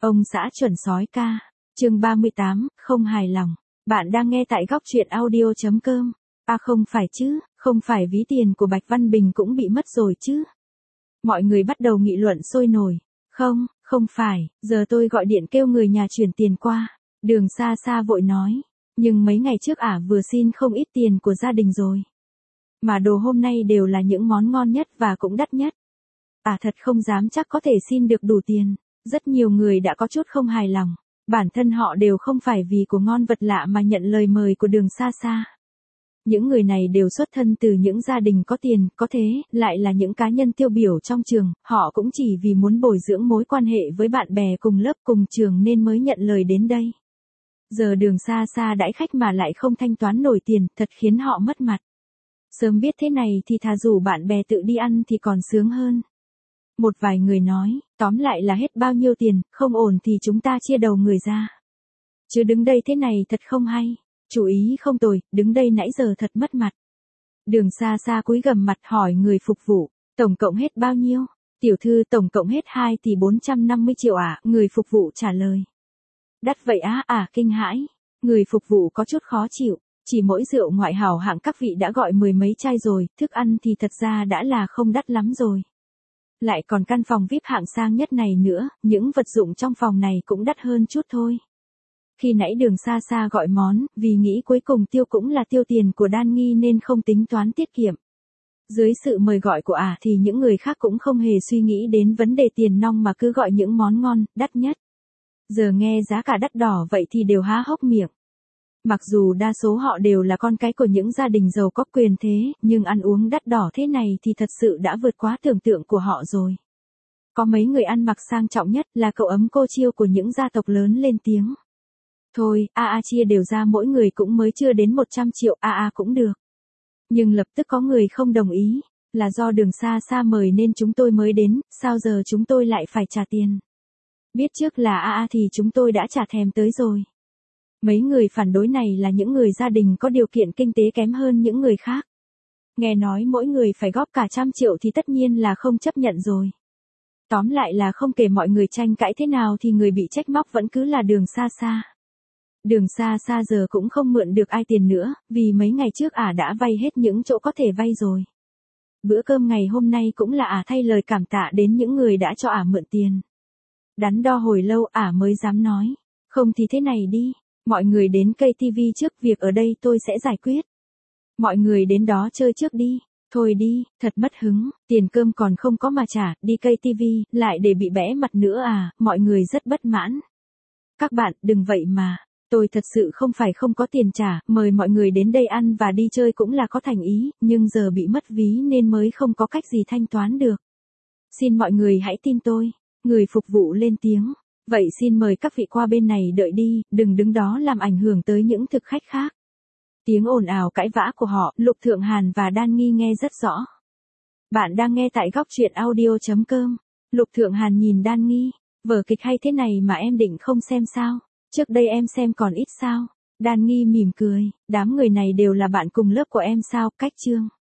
Ông xã chuẩn sói ca. Chương 38, không hài lòng. Bạn đang nghe tại góc truyện audio.com. À không phải chứ, không phải ví tiền của Bạch Văn Bình cũng bị mất rồi chứ. Mọi người bắt đầu nghị luận sôi nổi. Không phải, giờ tôi gọi điện kêu người nhà chuyển tiền qua. Đường Sa Sa vội nói. Nhưng mấy ngày trước vừa xin không ít tiền của gia đình rồi. Mà đồ hôm nay đều là những món ngon nhất và cũng đắt nhất. Thật không dám chắc có thể xin được đủ tiền. Rất nhiều người đã có chút không hài lòng. Bản thân họ đều không phải vì của ngon vật lạ mà nhận lời mời của Đường Sa Sa. Những người này đều xuất thân từ những gia đình có tiền, có thế, lại là những cá nhân tiêu biểu trong trường, họ cũng chỉ vì muốn bồi dưỡng mối quan hệ với bạn bè cùng lớp cùng trường nên mới nhận lời đến đây. Giờ Đường Sa Sa đãi khách mà lại không thanh toán nổi tiền, thật khiến họ mất mặt. Sớm biết thế này thì thà rủ bạn bè tự đi ăn thì còn sướng hơn. Một vài người nói, tóm lại là hết bao nhiêu tiền, không ổn thì chúng ta chia đầu người ra. Chứ đứng đây thế này thật không hay. Chủ ý không tồi, đứng đây nãy giờ thật mất mặt. Đường Sa Sa cúi gằm mặt hỏi người phục vụ, tổng cộng hết bao nhiêu? Tiểu thư tổng cộng hết 2 tỷ 450 triệu ạ, người phục vụ trả lời. Đắt vậy kinh hãi. Người phục vụ có chút khó chịu, chỉ mỗi rượu ngoại hảo hạng các vị đã gọi mười mấy chai rồi, thức ăn thì thật ra đã là không đắt lắm rồi. Lại còn căn phòng VIP hạng sang nhất này nữa, những vật dụng trong phòng này cũng đắt hơn chút thôi. Khi nãy Đường Sa Sa gọi món, vì nghĩ cuối cùng tiêu cũng là tiêu tiền của Đan Nghi nên không tính toán tiết kiệm. Dưới sự mời gọi của thì những người khác cũng không hề suy nghĩ đến vấn đề tiền nong mà cứ gọi những món ngon, đắt nhất. Giờ nghe giá cả đắt đỏ vậy thì đều há hốc miệng. Mặc dù đa số họ đều là con cái của những gia đình giàu có quyền thế, nhưng ăn uống đắt đỏ thế này thì thật sự đã vượt quá tưởng tượng của họ rồi. Có mấy người ăn mặc sang trọng nhất là cậu ấm cô Chiêu của những gia tộc lớn lên tiếng. Thôi, chia đều ra mỗi người cũng mới chưa đến 100 triệu, cũng được. Nhưng lập tức có người không đồng ý, là do Đường Sa Sa mời nên chúng tôi mới đến, sao giờ chúng tôi lại phải trả tiền. Biết trước là thì chúng tôi đã trả thèm tới rồi. Mấy người phản đối này là những người gia đình có điều kiện kinh tế kém hơn những người khác. Nghe nói mỗi người phải góp cả 100 triệu thì tất nhiên là không chấp nhận rồi. Tóm lại là không kể mọi người tranh cãi thế nào thì người bị trách móc vẫn cứ là Đường Sa Sa. Đường Sa Sa giờ cũng không mượn được ai tiền nữa, vì mấy ngày trước đã vay hết những chỗ có thể vay rồi. Bữa cơm ngày hôm nay cũng là thay lời cảm tạ đến những người đã cho mượn tiền. Đắn đo hồi lâu mới dám nói, không thì thế này đi, mọi người đến cây TV trước, việc ở đây tôi sẽ giải quyết. Mọi người đến đó chơi trước đi, thôi đi, thật mất hứng, tiền cơm còn không có mà trả, đi cây TV, lại để bị bẽ mặt nữa mọi người rất bất mãn. Các bạn, đừng vậy mà. Tôi thật sự không phải không có tiền trả, mời mọi người đến đây ăn và đi chơi cũng là có thành ý, nhưng giờ bị mất ví nên mới không có cách gì thanh toán được. Xin mọi người hãy tin tôi. Người phục vụ lên tiếng. Vậy xin mời các vị qua bên này đợi đi, đừng đứng đó làm ảnh hưởng tới những thực khách khác. Tiếng ồn ào cãi vã của họ, Lục Thượng Hàn và Đan Nghi nghe rất rõ. Bạn đang nghe tại góc truyện audio.com. Lục Thượng Hàn nhìn Đan Nghi. Vở kịch hay thế này mà em định không xem sao? Trước đây em xem còn ít sao? Đan Nghi mỉm cười, đám người này đều là bạn cùng lớp của em sao? Cách chương.